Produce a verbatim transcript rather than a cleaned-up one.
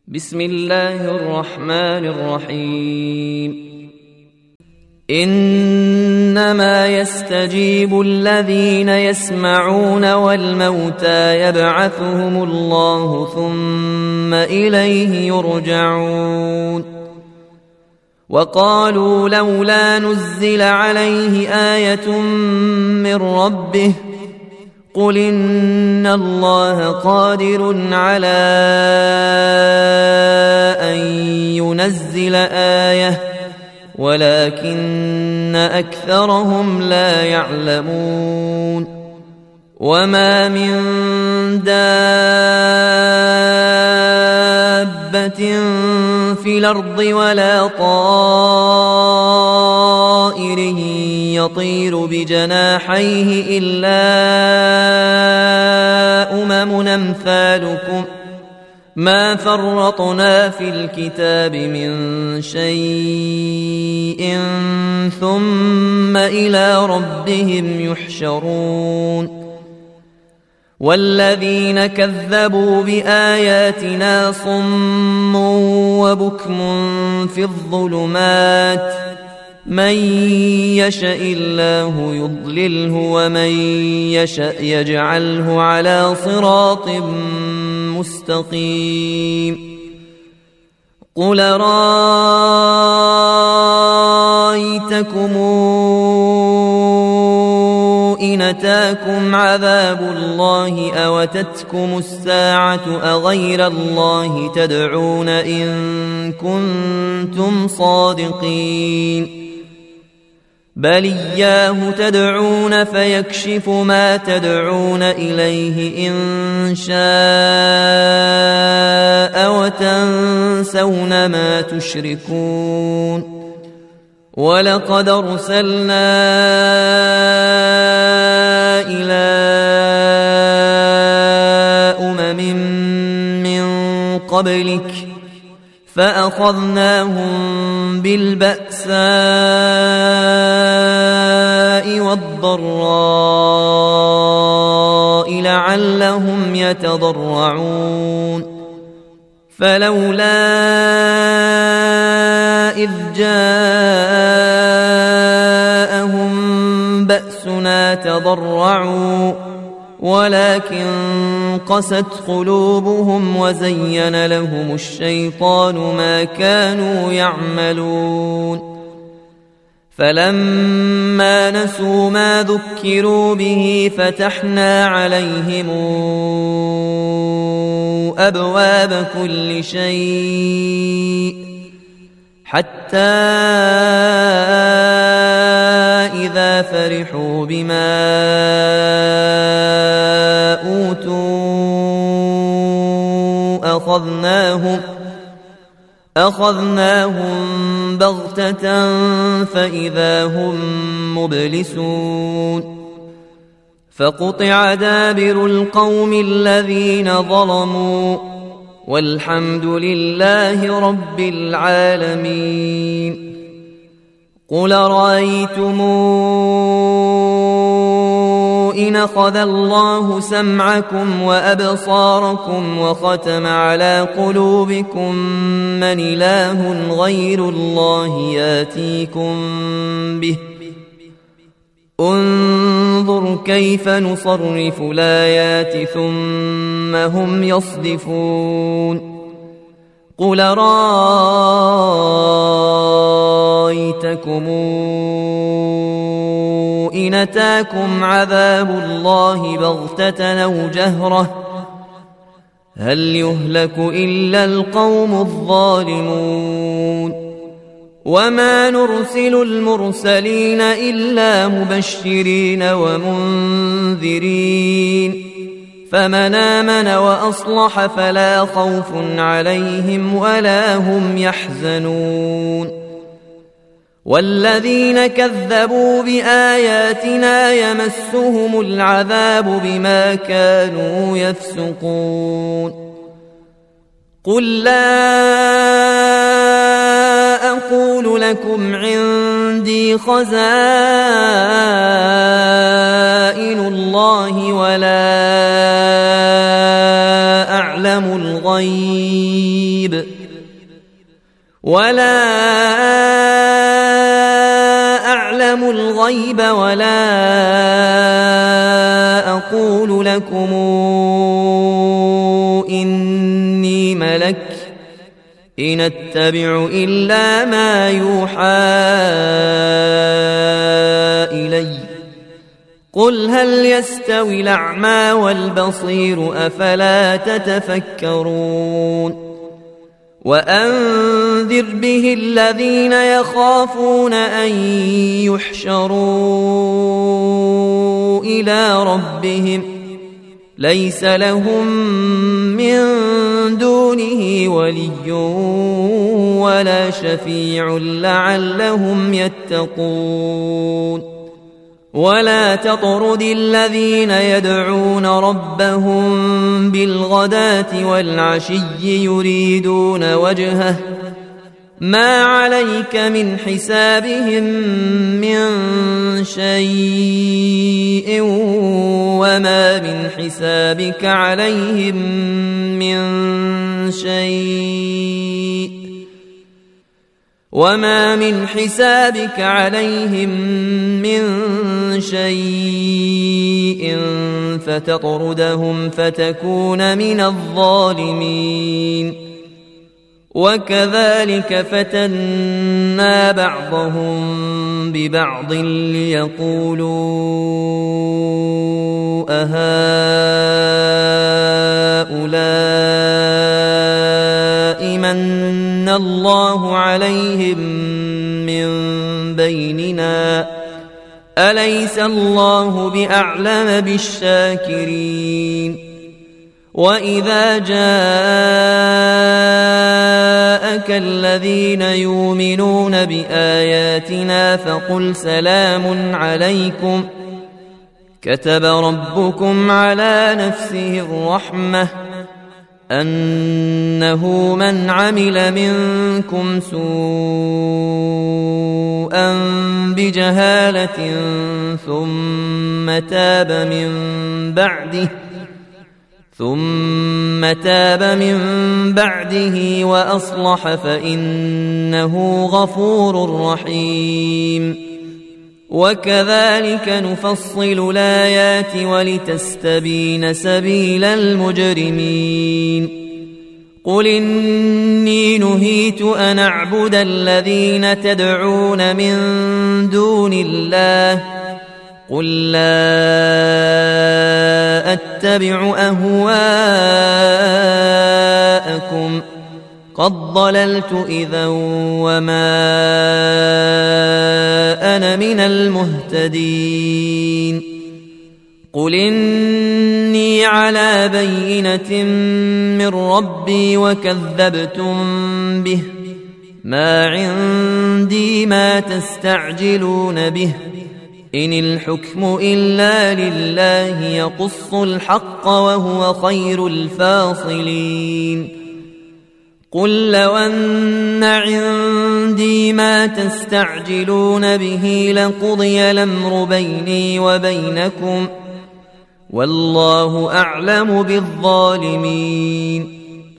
بسم الله الرحمن الرحيم إنما يستجيب الذين يسمعون والموتى يبعثهم الله ثم إليه يرجعون وقالوا لولا نزل عليه آية من ربه قل إن الله قادر على أن ينزل آية ولكن أكثرهم لا يعلمون وما من دابة في الأرض ولا طائر يطير بجناحيه إلا أمم أمثالكم ما فرطنا في الكتاب من شيء ثم إلى ربهم يحشرون والذين كذبوا بآياتنا صم وبكم في الظلمات من يشاء الله يضلله ومن يشاء يجعله على صراط مستقيم قل رأيتكم إن أتاكم عذاب الله أو أتتكم الساعة أغير الله تدعون إن كنتم صادقين بل إياه تدعون فيكشف ما تدعون إليه إن شاء وتنسون ما تشركون ولقد أرسلنا إلى أمم من قبلك فأخذناهم بالبأساء والضراء لعلهم يتضرعون فلولا إذ جاءهم بأسنا تضرعوا ولكن قست قلوبهم وزين لهم الشيطان ما كانوا يعملون فلما نسوا ما ذكروا به فتحنا عليهم أبواب كل شيء حتى إذا فرحوا بما أوتوا أخذناهم أخذناهم بغتة فإذا هم مبلسون فقطع دابر القوم الذين ظلموا والحمد لله رب العالمين قل رأيتم إن أخذ الله سمعكم وأبصاركم وختم على قلوبكم من إله غير الله ياتيكم به انظر كيف نصرف الآيات ثم هم يصدفون قل رأيتكم إن أتاكم عذاب الله بغتة أو جهرة هل يهلك إلا القوم الظالمون وما نرسل المرسلين إلا مبشرين ومنذرين فمن آمن وأصلح فلا خوف عليهم ولا هم يحزنون والذين كذبوا بآياتنا يمسهم العذاب بما كانوا يفسقون قل لا أقول لكم عندي خزائن الله ولا أعلم الغيب غيب ولا أعلم الغيب ولا أقول لكم إني ملك إن أتبع إلا ما يوحى إلي قل هل يستوي الأعمى والبصير أفلا تتفكرون وأنذر به الذين يخافون أن يحشروا إلى ربهم ليس لهم من دونه ولي ولا شفيع لعلهم يتقون ولا تطرد الذين يدعون ربهم بالغداة والعشي يريدون وجهه ما عليك من حسابهم من شيء وما من حسابك عليهم من شيء وما من حسابك عليهم من شيء فتطردهم فتكون من الظالمين وكذلك فتنا بعضهم ببعض ليقولوا أهؤلاء من الله عليهم من بيننا أليس الله بأعلم بالشاكرين وإذا جاءك الذين يؤمنون بآياتنا فقل سلام عليكم كتب ربكم على نفسه الرحمة أنه من عمل منكم سوءا بجهالة ثم تاب من بعده ثم تاب من بعده وأصلح فإنه غفور رحيم وكذلك نفصل الآيات ولتستبين سبيل المجرمين قل إني نهيت أن أعبد الذين تدعون من دون الله قل لا أتبع أهواءكم قد ضللت إذا وما أنا من المهتدين قل إني على بينة من ربي وكذبتم به ما عندي ما تستعجلون به إن الحكم إلا لله يقص الحق وهو خير الفاصلين قل لو أن عندي ما تستعجلون به لقضي الأمر بيني وبينكم والله أعلم بالظالمين